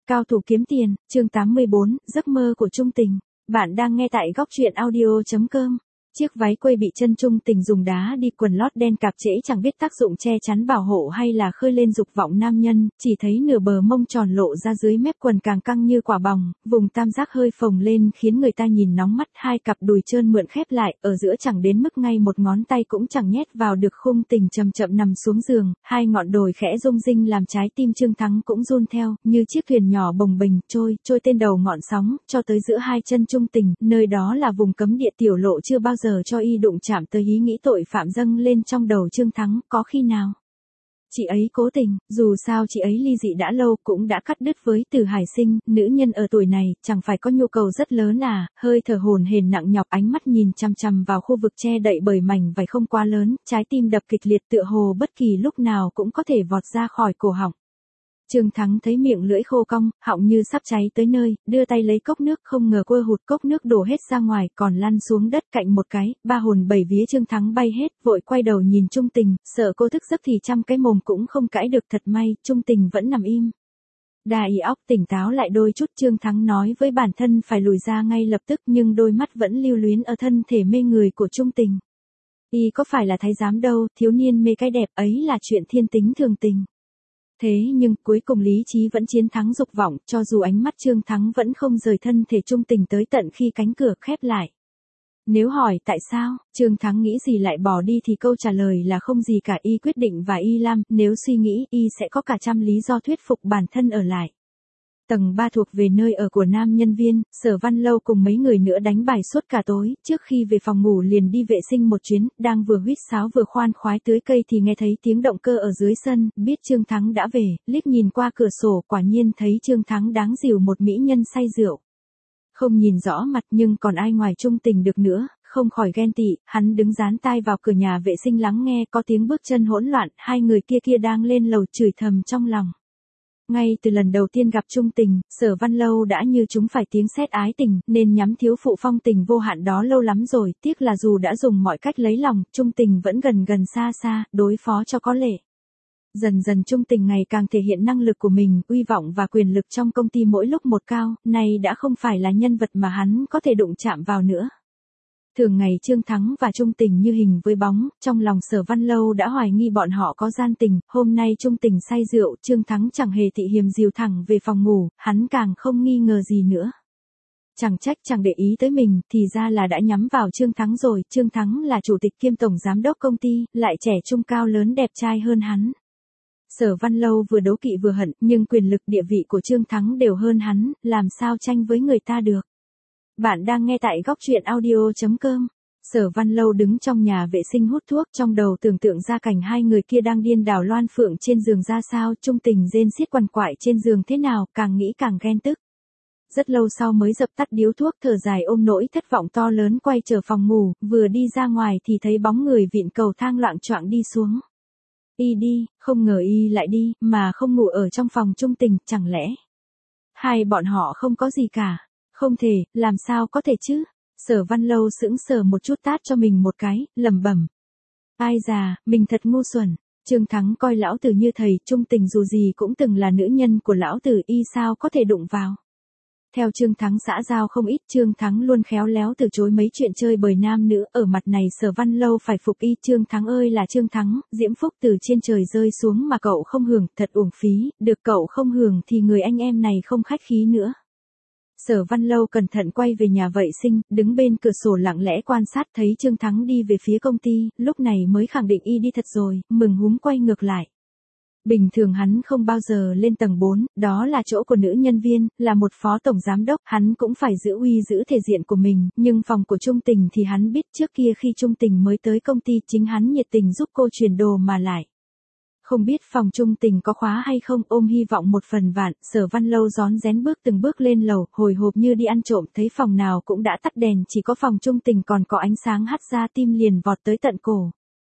Cao thủ kiếm tiền, chương 84, giấc mơ của Trung Tình. Bạn đang nghe tại góc truyện audio.com. Chiếc váy quây bị chân Trung Tình dùng đá đi quần lót đen cạp trễ chẳng biết tác dụng che chắn bảo hộ hay là khơi lên dục vọng nam nhân, chỉ thấy nửa bờ mông tròn lộ ra dưới mép quần càng căng như quả bòng, vùng tam giác hơi phồng lên khiến người ta nhìn nóng mắt, hai cặp đùi trơn mượn khép lại, ở giữa chẳng đến mức ngay một ngón tay cũng chẳng nhét vào được. Khung Tình chậm chậm nằm xuống giường, hai ngọn đồi khẽ rung rinh làm trái tim Trương Thắng cũng run theo, như chiếc thuyền nhỏ bồng bềnh trôi tên đầu ngọn sóng, cho tới giữa hai chân Trung Tình, nơi đó là vùng cấm địa tiểu lộ chưa bao giờ cho y đụng chạm tới. Ý nghĩ tội phạm dâng lên trong đầu Trương Thắng, có khi nào chị ấy cố tình, dù sao chị ấy ly dị đã lâu, cũng đã cắt đứt với Từ Hải Sinh, nữ nhân ở tuổi này, chẳng phải có nhu cầu rất lớn à, hơi thở hổn hển nặng nhọc, ánh mắt nhìn chằm chằm vào khu vực che đậy bởi mảnh vải không quá lớn, trái tim đập kịch liệt tựa hồ bất kỳ lúc nào cũng có thể vọt ra khỏi cổ họng. Trương Thắng thấy miệng lưỡi khô cong, họng như sắp cháy tới nơi, đưa tay lấy cốc nước, không ngờ quơ hụt cốc nước đổ hết ra ngoài, còn lăn xuống đất cạnh một cái, ba hồn bảy vía Trương Thắng bay hết, vội quay đầu nhìn Trung Tình, sợ cô thức giấc thì trăm cái mồm cũng không cãi được. Thật may, Trung Tình vẫn nằm im. Đà ý óc tỉnh táo lại đôi chút, Trương Thắng nói với bản thân phải lùi ra ngay lập tức, nhưng đôi mắt vẫn lưu luyến ở thân thể mê người của Trung Tình. Y có phải là thái giám đâu, thiếu niên mê cái đẹp ấy là chuyện thiên tính thường tình. Thế nhưng cuối cùng lý trí vẫn chiến thắng dục vọng, cho dù ánh mắt Trương Thắng vẫn không rời thân thể Trung Tình tới tận khi cánh cửa khép lại. Nếu hỏi tại sao, Trương Thắng nghĩ gì lại bỏ đi thì câu trả lời là không gì cả. Y quyết định và y làm, nếu suy nghĩ y sẽ có cả trăm lý do thuyết phục bản thân ở lại. Tầng 3 thuộc về nơi ở của nam nhân viên, Sở Văn Lâu cùng mấy người nữa đánh bài suốt cả tối, trước khi về phòng ngủ liền đi vệ sinh một chuyến, đang vừa huýt sáo vừa khoan khoái tưới cây thì nghe thấy tiếng động cơ ở dưới sân, biết Trương Thắng đã về, liếc nhìn qua cửa sổ, quả nhiên thấy Trương Thắng đáng dìu một mỹ nhân say rượu. Không nhìn rõ mặt nhưng còn ai ngoài Trung Tình được nữa, không khỏi ghen tị, hắn đứng dán tai vào cửa nhà vệ sinh lắng nghe, có tiếng bước chân hỗn loạn, hai người kia đang lên lầu, chửi thầm trong lòng. Ngay từ lần đầu tiên gặp Trung Tình, Sở Văn Lâu đã như trúng phải tiếng sét ái tình, nên nhắm thiếu phụ phong tình vô hạn đó lâu lắm rồi, tiếc là dù đã dùng mọi cách lấy lòng, Trung Tình vẫn gần xa, đối phó cho có lệ. Dần dần Trung Tình ngày càng thể hiện năng lực của mình, uy vọng và quyền lực trong công ty mỗi lúc một cao, nay đã không phải là nhân vật mà hắn có thể đụng chạm vào nữa. Thường ngày Trương Thắng và Trung Tình như hình với bóng, trong lòng Sở Văn Lâu đã hoài nghi bọn họ có gian tình, hôm nay Trung Tình say rượu, Trương Thắng chẳng hề tị hiềm dìu thẳng về phòng ngủ, hắn càng không nghi ngờ gì nữa. Chẳng trách chẳng để ý tới mình, thì ra là đã nhắm vào Trương Thắng rồi. Trương Thắng là chủ tịch kiêm tổng giám đốc công ty, lại trẻ trung cao lớn đẹp trai hơn hắn. Sở Văn Lâu vừa đố kỵ vừa hận, nhưng quyền lực địa vị của Trương Thắng đều hơn hắn, làm sao tranh với người ta được. Bạn đang nghe tại góc truyện audio.com. Sở Văn Lâu đứng trong nhà vệ sinh hút thuốc, trong đầu tưởng tượng ra cảnh hai người kia đang điên đảo loan phượng trên giường ra sao, Trung Tình rên xiết quằn quại trên giường thế nào, càng nghĩ càng ghen tức. Rất lâu sau mới dập tắt điếu thuốc, thở dài ôm nỗi thất vọng to lớn quay trở phòng ngủ, vừa đi ra ngoài thì thấy bóng người vịn cầu thang loạng choạng đi xuống. Y đi, không ngờ y lại đi, mà không ngủ ở trong phòng Trung Tình, chẳng lẽ hai bọn họ không có gì cả. Không thể, làm sao có thể chứ? Sở Văn Lâu sững sờ một chút, tát cho mình một cái, lẩm bẩm. Ai già, mình thật ngu xuẩn. Trương Thắng coi lão tử như thầy, Trung Tình dù gì cũng từng là nữ nhân của lão tử, y sao có thể đụng vào. Theo Trương Thắng xã giao không ít, Trương Thắng luôn khéo léo từ chối mấy chuyện chơi bời nam nữ, ở mặt này Sở Văn Lâu phải phục y. Trương Thắng ơi là Trương Thắng, diễm phúc từ trên trời rơi xuống mà cậu không hưởng, thật uổng phí, được cậu không hưởng thì người anh em này không khách khí nữa. Sở Văn Lâu cẩn thận quay về nhà vệ sinh, đứng bên cửa sổ lặng lẽ quan sát, thấy Trương Thắng đi về phía công ty, lúc này mới khẳng định y đi thật rồi, mừng húm quay ngược lại. Bình thường hắn không bao giờ lên tầng 4, đó là chỗ của nữ nhân viên, là một phó tổng giám đốc, hắn cũng phải giữ uy giữ thể diện của mình, nhưng phòng của Trung Tình thì hắn biết, trước kia khi Trung Tình mới tới công ty chính hắn nhiệt tình giúp cô chuyển đồ mà lại. Không biết phòng Trung Tình có khóa hay không, ôm hy vọng một phần vạn, Sở Văn Lâu rón rén từng bước lên lầu, hồi hộp như đi ăn trộm, thấy phòng nào cũng đã tắt đèn, chỉ có phòng Trung Tình còn có ánh sáng hắt ra, tim liền vọt tới tận cổ.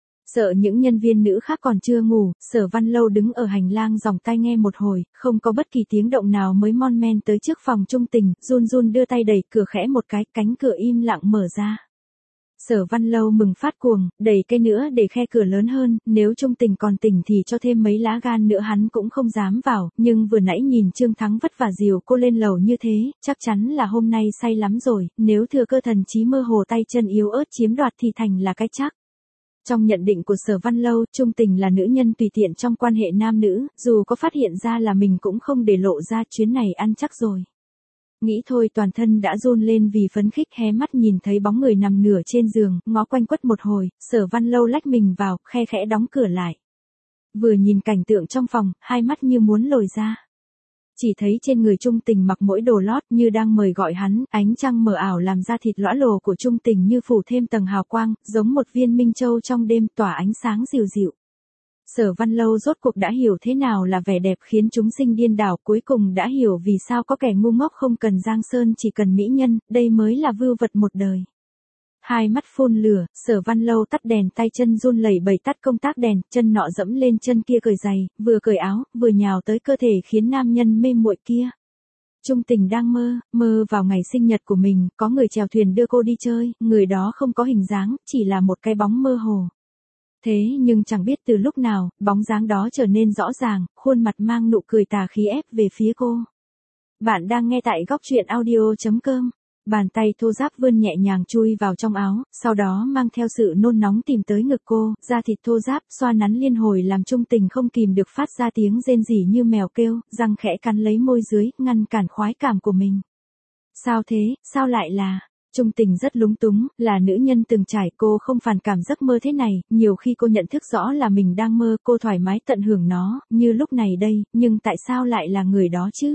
Sợ những nhân viên nữ khác còn chưa ngủ, Sở Văn Lâu đứng ở hành lang dòng tai nghe một hồi, không có bất kỳ tiếng động nào mới mon men tới trước phòng Trung Tình, run run đưa tay đẩy cửa khẽ một cái, cánh cửa im lặng mở ra. Sở Văn Lâu mừng phát cuồng, đẩy cây nữa để khe cửa lớn hơn, nếu Trung Tình còn tỉnh thì cho thêm mấy lá gan nữa hắn cũng không dám vào, nhưng vừa nãy nhìn Trương Thắng vất vả dìu cô lên lầu như thế, chắc chắn là hôm nay say lắm rồi, nếu thừa cơ thần trí mơ hồ tay chân yếu ớt chiếm đoạt thì thành là cái chắc. Trong nhận định của Sở Văn Lâu, Trung Tình là nữ nhân tùy tiện trong quan hệ nam nữ, dù có phát hiện ra là mình cũng không để lộ ra, chuyến này ăn chắc rồi. Nghĩ thôi toàn thân đã run lên vì phấn khích, hé mắt nhìn thấy bóng người nằm nửa trên giường, ngó quanh quất một hồi, Sở Văn Lâu lách mình vào, khe khẽ đóng cửa lại. Vừa nhìn cảnh tượng trong phòng, hai mắt như muốn lồi ra. Chỉ thấy trên người Trung Tình mặc mỗi đồ lót như đang mời gọi hắn, ánh trăng mờ ảo làm da thịt lõa lồ của Trung Tình như phủ thêm tầng hào quang, giống một viên minh châu trong đêm tỏa ánh sáng dịu dịu. Sở Văn Lâu rốt cuộc đã hiểu thế nào là vẻ đẹp khiến chúng sinh điên đảo, cuối cùng đã hiểu vì sao có kẻ ngu ngốc không cần giang sơn chỉ cần mỹ nhân, đây mới là vưu vật một đời. Hai mắt phun lửa, Sở Văn Lâu tắt đèn, tay chân run lẩy bẩy tắt công tắc đèn, chân nọ dẫm lên chân kia cởi giày, vừa cởi áo, vừa nhào tới cơ thể khiến nam nhân mê muội kia. Trung Tình đang mơ vào ngày sinh nhật của mình, có người chèo thuyền đưa cô đi chơi, người đó không có hình dáng, chỉ là một cái bóng mơ hồ. Thế nhưng chẳng biết từ lúc nào, bóng dáng đó trở nên rõ ràng, khuôn mặt mang nụ cười tà khí ép về phía cô. Bạn đang nghe tại góc truyện audio.com. Bàn tay thô ráp vươn nhẹ nhàng chui vào trong áo, sau đó mang theo sự nôn nóng tìm tới ngực cô, da thịt thô ráp xoa nắn liên hồi làm Trung Tình không kìm được phát ra tiếng rên rỉ như mèo kêu, răng khẽ cắn lấy môi dưới, ngăn cản khoái cảm của mình. Sao thế, sao lại là... Trung Tình rất lúng túng, là nữ nhân từng trải, cô không phản cảm giấc mơ thế này, nhiều khi cô nhận thức rõ là mình đang mơ, cô thoải mái tận hưởng nó, như lúc này đây, nhưng tại sao lại là người đó chứ?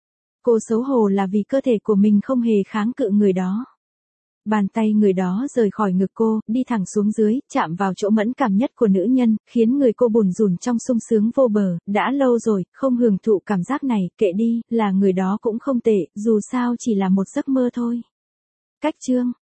Cô xấu hổ là vì cơ thể của mình không hề kháng cự người đó. Bàn tay người đó rời khỏi ngực cô, đi thẳng xuống dưới, chạm vào chỗ mẫn cảm nhất của nữ nhân, khiến người cô bùn rùn trong sung sướng vô bờ, đã lâu rồi, không hưởng thụ cảm giác này, kệ đi, là người đó cũng không tệ, dù sao chỉ là một giấc mơ thôi. Cách chương